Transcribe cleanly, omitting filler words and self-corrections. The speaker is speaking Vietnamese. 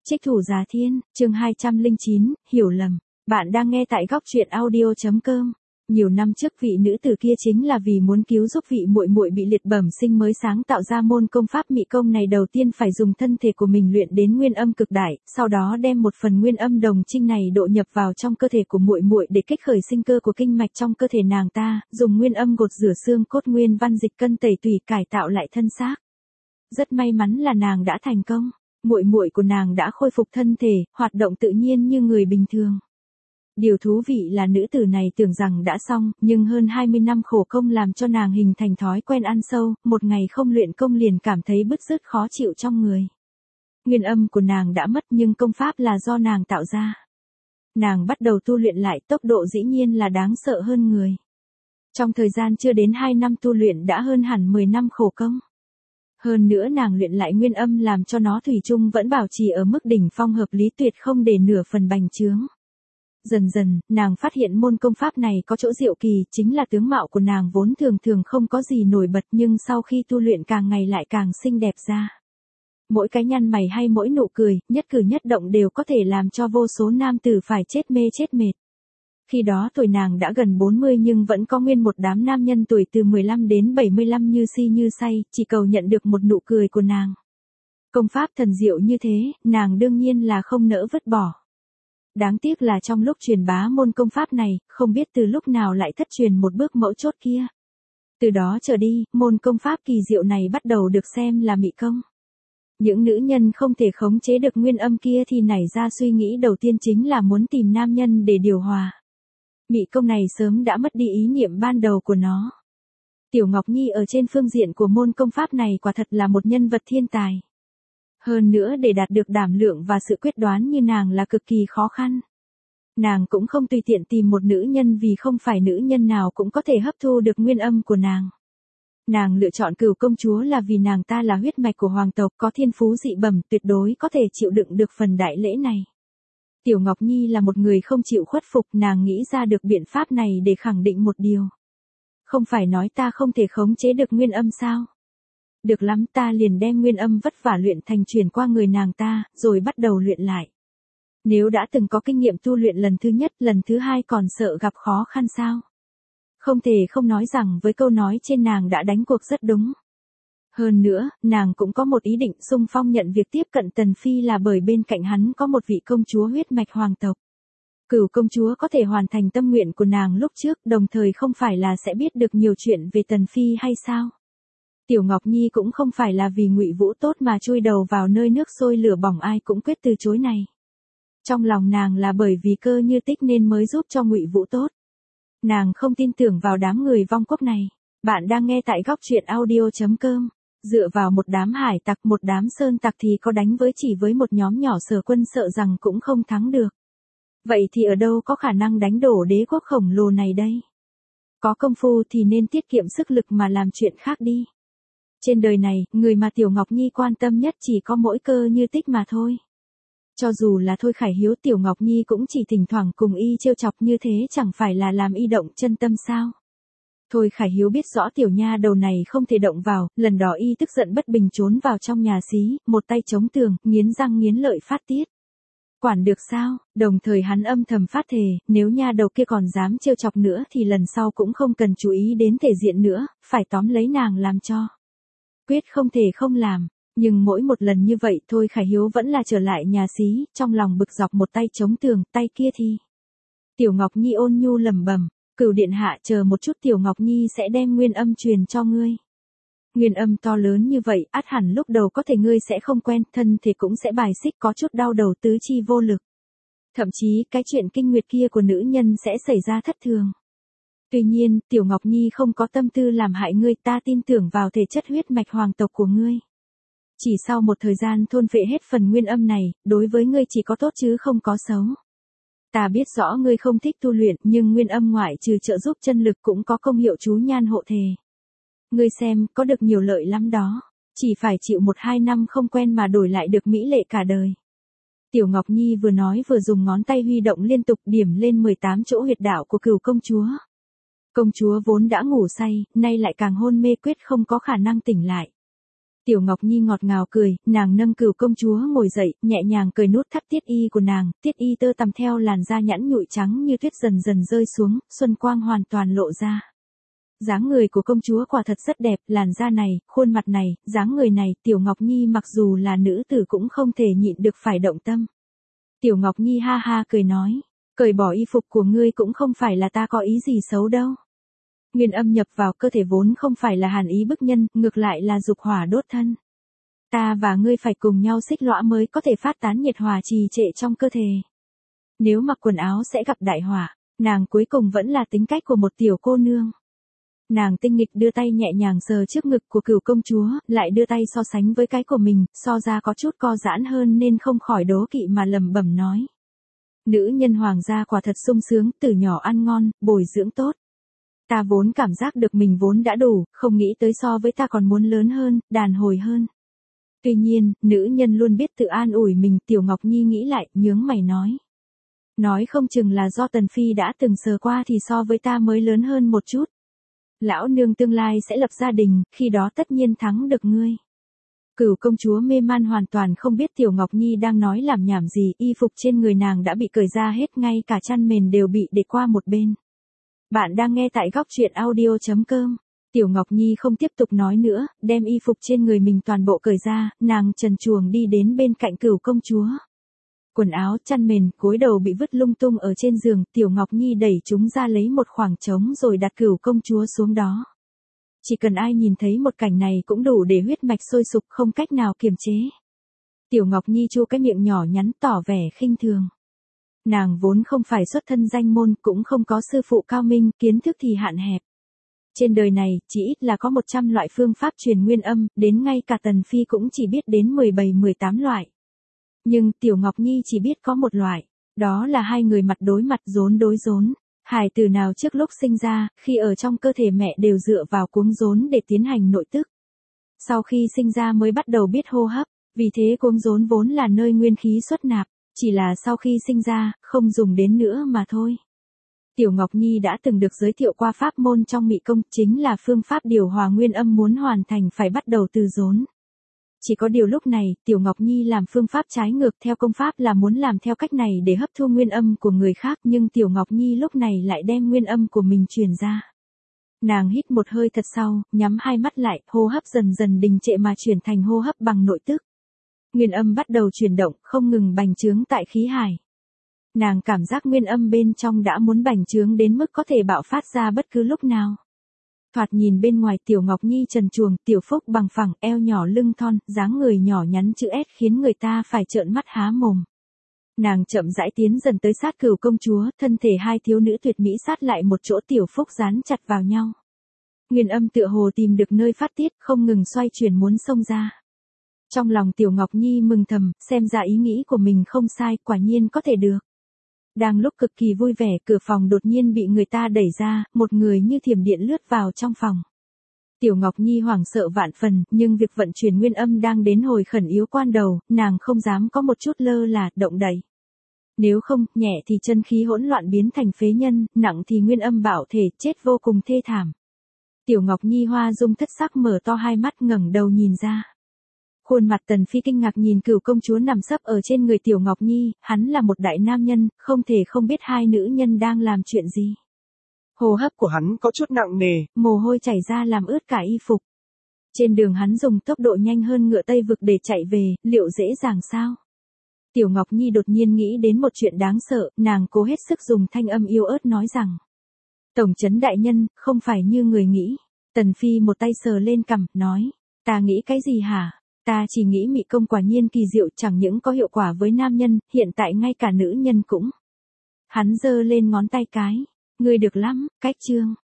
Trích thủ Giá Thiên, chương 209, hiểu lầm. Bạn đang nghe tại góc truyện audio.com. Nhiều năm trước vị nữ tử kia chính là vì muốn cứu giúp vị muội muội bị liệt bẩm sinh mới sáng tạo ra môn công pháp mị công này, đầu tiên phải dùng thân thể của mình luyện đến nguyên âm cực đại, sau đó đem một phần nguyên âm đồng trinh này độ nhập vào trong cơ thể của muội muội để kích khởi sinh cơ của kinh mạch trong cơ thể nàng ta, dùng nguyên âm gột rửa xương cốt nguyên văn dịch cân tẩy tủy cải tạo lại thân xác. Rất may mắn là nàng đã thành công. Muội muội của nàng đã khôi phục thân thể, hoạt động tự nhiên như người bình thường. Điều thú vị là nữ tử này tưởng rằng đã xong, nhưng hơn 20 năm khổ công làm cho nàng hình thành thói quen ăn sâu, một ngày không luyện công liền cảm thấy bứt rứt khó chịu trong người. Nguyên âm của nàng đã mất nhưng công pháp là do nàng tạo ra. Nàng bắt đầu tu luyện lại, tốc độ dĩ nhiên là đáng sợ hơn người. Trong thời gian chưa đến 2 năm tu luyện đã hơn hẳn 10 năm khổ công. Hơn nữa nàng luyện lại nguyên âm làm cho nó thủy chung vẫn bảo trì ở mức đỉnh phong hợp lý, tuyệt không để nửa phần bành trướng. Dần dần, nàng phát hiện môn công pháp này có chỗ diệu kỳ, chính là tướng mạo của nàng vốn thường thường không có gì nổi bật, nhưng sau khi tu luyện càng ngày lại càng xinh đẹp ra. Mỗi cái nhăn mày hay mỗi nụ cười, nhất cử nhất động đều có thể làm cho vô số nam tử phải chết mê chết mệt. Khi đó tuổi nàng đã gần 40 nhưng vẫn có nguyên một đám nam nhân tuổi từ 15 đến 75 như si như say, chỉ cầu nhận được một nụ cười của nàng. Công pháp thần diệu như thế, nàng đương nhiên là không nỡ vứt bỏ. Đáng tiếc là trong lúc truyền bá môn công pháp này, không biết từ lúc nào lại thất truyền một bước mấu chốt kia. Từ đó trở đi, môn công pháp kỳ diệu này bắt đầu được xem là mị công. Những nữ nhân không thể khống chế được nguyên âm kia thì nảy ra suy nghĩ đầu tiên chính là muốn tìm nam nhân để điều hòa. Mị công này sớm đã mất đi ý niệm ban đầu của nó. Tiểu Ngọc Nhi ở trên phương diện của môn công pháp này quả thật là một nhân vật thiên tài. Hơn nữa để đạt được đảm lượng và sự quyết đoán như nàng là cực kỳ khó khăn. Nàng cũng không tùy tiện tìm một nữ nhân vì không phải nữ nhân nào cũng có thể hấp thu được nguyên âm của nàng. Nàng lựa chọn Cửu công chúa là vì nàng ta là huyết mạch của hoàng tộc, có thiên phú dị bẩm, tuyệt đối có thể chịu đựng được phần đại lễ này. Tiểu Ngọc Nhi là một người không chịu khuất phục, nàng nghĩ ra được biện pháp này để khẳng định một điều. Không phải nói ta không thể khống chế được nguyên âm sao? Được lắm, ta liền đem nguyên âm vất vả luyện thành truyền qua người nàng ta, rồi bắt đầu luyện lại. Nếu đã từng có kinh nghiệm tu luyện lần thứ nhất, lần thứ hai còn sợ gặp khó khăn sao? Không thể không nói rằng với câu nói trên nàng đã đánh cuộc rất đúng. Hơn nữa, nàng cũng có một ý định xung phong nhận việc tiếp cận Tần Phi là bởi bên cạnh hắn có một vị công chúa huyết mạch hoàng tộc. Cửu công chúa có thể hoàn thành tâm nguyện của nàng lúc trước, đồng thời không phải là sẽ biết được nhiều chuyện về Tần Phi hay sao? Tiểu Ngọc Nhi cũng không phải là vì Ngụy Vũ tốt mà chui đầu vào nơi nước sôi lửa bỏng, ai cũng quyết từ chối này. Trong lòng nàng là bởi vì Cơ Như Tích nên mới giúp cho Ngụy Vũ tốt. Nàng không tin tưởng vào đám người vong quốc này. Bạn đang nghe tại góc truyện audio.com. Dựa vào một đám hải tặc, một đám sơn tặc thì có đánh với chỉ với một nhóm nhỏ Sở Quân sợ rằng cũng không thắng được. Vậy thì ở đâu có khả năng đánh đổ đế quốc khổng lồ này đây? Có công phu thì nên tiết kiệm sức lực mà làm chuyện khác đi. Trên đời này, người mà Tiểu Ngọc Nhi quan tâm nhất chỉ có mỗi Cơ Như Tích mà thôi. Cho dù là Thôi Khải Hiếu, Tiểu Ngọc Nhi cũng chỉ thỉnh thoảng cùng y trêu chọc, như thế chẳng phải là làm y động chân tâm sao? Thôi Khải Hiếu biết rõ tiểu nha đầu này không thể động vào, lần đó y tức giận bất bình trốn vào trong nhà xí, một tay chống tường, nghiến răng nghiến lợi phát tiết. Quản được sao? Đồng thời hắn âm thầm phát thề, nếu nha đầu kia còn dám trêu chọc nữa thì lần sau cũng không cần chú ý đến thể diện nữa, phải tóm lấy nàng làm cho. Quyết không thể không làm. Nhưng mỗi một lần như vậy Thôi Khải Hiếu vẫn là trở lại nhà xí, trong lòng bực dọc, một tay chống tường, tay kia thì. Tiểu Ngọc Nhi ôn nhu lẩm bẩm, Cửu điện hạ chờ một chút, Tiểu Ngọc Nhi sẽ đem nguyên âm truyền cho ngươi. Nguyên âm to lớn như vậy, ắt hẳn lúc đầu có thể ngươi sẽ không quen, thân thể cũng sẽ bài xích, có chút đau đầu, tứ chi vô lực. Thậm chí cái chuyện kinh nguyệt kia của nữ nhân sẽ xảy ra thất thường. Tuy nhiên, Tiểu Ngọc Nhi không có tâm tư làm hại ngươi, ta tin tưởng vào thể chất huyết mạch hoàng tộc của ngươi. Chỉ sau một thời gian thôn phệ hết phần nguyên âm này, đối với ngươi chỉ có tốt chứ không có xấu. Ta biết rõ ngươi không thích tu luyện, nhưng nguyên âm ngoại trừ trợ giúp chân lực cũng có công hiệu chú nhan hộ thể. Ngươi xem, có được nhiều lợi lắm đó. Chỉ phải chịu 1-2 năm không quen mà đổi lại được mỹ lệ cả đời. Tiểu Ngọc Nhi vừa nói vừa dùng ngón tay huy động liên tục điểm lên 18 chỗ huyệt đạo của Cửu công chúa. Công chúa vốn đã ngủ say, nay lại càng hôn mê, quyết không có khả năng tỉnh lại. Tiểu Ngọc Nhi ngọt ngào cười, nàng nâng Cửu công chúa ngồi dậy, nhẹ nhàng cởi nút thắt tiết y của nàng, tiết y tơ tằm theo làn da nhẵn nhụi trắng như tuyết dần dần rơi xuống, xuân quang hoàn toàn lộ ra. Dáng người của công chúa quả thật rất đẹp, làn da này, khuôn mặt này, dáng người này, Tiểu Ngọc Nhi mặc dù là nữ tử cũng không thể nhịn được phải động tâm. Tiểu Ngọc Nhi ha ha cười nói, cởi bỏ y phục của ngươi cũng không phải là ta có ý gì xấu đâu. Nguyên âm nhập vào cơ thể vốn không phải là hàn ý bức nhân, ngược lại là dục hỏa đốt thân. Ta và ngươi phải cùng nhau xích lõa mới có thể phát tán nhiệt hỏa trì trệ trong cơ thể. Nếu mặc quần áo sẽ gặp đại hỏa, nàng cuối cùng vẫn là tính cách của một tiểu cô nương. Nàng tinh nghịch đưa tay nhẹ nhàng sờ trước ngực của Cửu công chúa, lại đưa tay so sánh với cái của mình, so ra có chút co giãn hơn nên không khỏi đố kỵ mà lẩm bẩm nói. Nữ nhân hoàng gia quả thật sung sướng, từ nhỏ ăn ngon, bồi dưỡng tốt. Ta vốn cảm giác được mình vốn đã đủ, không nghĩ tới so với ta còn muốn lớn hơn, đàn hồi hơn. Tuy nhiên, nữ nhân luôn biết tự an ủi mình, Tiểu Ngọc Nhi nghĩ lại, nhướng mày nói. Nói không chừng là do Tần Phi đã từng sờ qua thì so với ta mới lớn hơn một chút. Lão nương tương lai sẽ lập gia đình, khi đó tất nhiên thắng được ngươi. Cửu công chúa mê man hoàn toàn không biết Tiểu Ngọc Nhi đang nói làm nhảm gì, y phục trên người nàng đã bị cởi ra hết, ngay cả chăn mền đều bị để qua một bên. Bạn đang nghe tại góc truyện audio.com. Tiểu Ngọc Nhi không tiếp tục nói nữa, đem y phục trên người mình toàn bộ cởi ra, nàng trần truồng đi đến bên cạnh Cửu công chúa. Quần áo, chăn mền, gối đầu bị vứt lung tung ở trên giường, Tiểu Ngọc Nhi đẩy chúng ra lấy một khoảng trống rồi đặt Cửu công chúa xuống đó. Chỉ cần ai nhìn thấy một cảnh này cũng đủ để huyết mạch sôi sục không cách nào kiềm chế. Tiểu Ngọc Nhi chu cái miệng nhỏ nhắn tỏ vẻ khinh thường. Nàng vốn không phải xuất thân danh môn, cũng không có sư phụ cao minh, kiến thức thì hạn hẹp. Trên đời này, chỉ ít là có 100 loại phương pháp truyền nguyên âm, đến ngay cả Tần Phi cũng chỉ biết đến 17-18 loại. Nhưng Tiểu Ngọc Nhi chỉ biết có một loại, đó là hai người mặt đối mặt rốn đối rốn. Hài tử nào trước lúc sinh ra, khi ở trong cơ thể mẹ đều dựa vào cuống rốn để tiến hành nội tức. Sau khi sinh ra mới bắt đầu biết hô hấp, vì thế cuống rốn vốn là nơi nguyên khí xuất nạp, chỉ là sau khi sinh ra, không dùng đến nữa mà thôi. Tiểu Ngọc Nhi đã từng được giới thiệu qua pháp môn trong Mị Công, chính là phương pháp điều hòa nguyên âm muốn hoàn thành phải bắt đầu từ rốn. Chỉ có điều lúc này, Tiểu Ngọc Nhi làm phương pháp trái ngược theo công pháp là muốn làm theo cách này để hấp thu nguyên âm của người khác, nhưng Tiểu Ngọc Nhi lúc này lại đem nguyên âm của mình truyền ra. Nàng hít một hơi thật sâu, nhắm hai mắt lại, hô hấp dần dần đình trệ mà chuyển thành hô hấp bằng nội tức. Nguyên âm bắt đầu chuyển động, không ngừng bành trướng tại khí hải. Nàng cảm giác nguyên âm bên trong đã muốn bành trướng đến mức có thể bạo phát ra bất cứ lúc nào. Thoạt nhìn bên ngoài Tiểu Ngọc Nhi trần truồng, tiểu phúc bằng phẳng, eo nhỏ lưng thon, dáng người nhỏ nhắn chữ S khiến người ta phải trợn mắt há mồm. Nàng chậm rãi tiến dần tới sát Cửu công chúa, thân thể hai thiếu nữ tuyệt mỹ sát lại một chỗ, tiểu phúc dán chặt vào nhau. Nguyên âm tựa hồ tìm được nơi phát tiết, không ngừng xoay chuyển muốn xông ra. Trong lòng Tiểu Ngọc Nhi mừng thầm, xem ra ý nghĩ của mình không sai, quả nhiên có thể được. Đang lúc cực kỳ vui vẻ, cửa phòng đột nhiên bị người ta đẩy ra, một người như thiểm điện lướt vào trong phòng. Tiểu Ngọc Nhi hoảng sợ vạn phần, nhưng việc vận chuyển nguyên âm đang đến hồi khẩn yếu quan đầu, nàng không dám có một chút lơ là, động đậy. Nếu không, nhẹ thì chân khí hỗn loạn biến thành phế nhân, nặng thì nguyên âm bạo thể, chết vô cùng thê thảm. Tiểu Ngọc Nhi hoa dung thất sắc mở to hai mắt ngẩng đầu nhìn ra. Khuôn mặt Tần Phi kinh ngạc nhìn Cửu công chúa nằm sấp ở trên người Tiểu Ngọc Nhi, hắn là một đại nam nhân, không thể không biết hai nữ nhân đang làm chuyện gì. Hô hấp của hắn có chút nặng nề, mồ hôi chảy ra làm ướt cả y phục. Trên đường hắn dùng tốc độ nhanh hơn ngựa Tây vực để chạy về, liệu dễ dàng sao? Tiểu Ngọc Nhi đột nhiên nghĩ đến một chuyện đáng sợ, nàng cố hết sức dùng thanh âm yếu ớt nói rằng. Tổng trấn đại nhân, không phải như người nghĩ. Tần Phi một tay sờ lên cằm, nói. Ta nghĩ cái gì hả? Ta chỉ nghĩ Mị Công quả nhiên kỳ diệu, chẳng những có hiệu quả với nam nhân, hiện tại ngay cả nữ nhân cũng. Hắn giơ lên ngón tay cái. Ngươi được lắm, cách chương.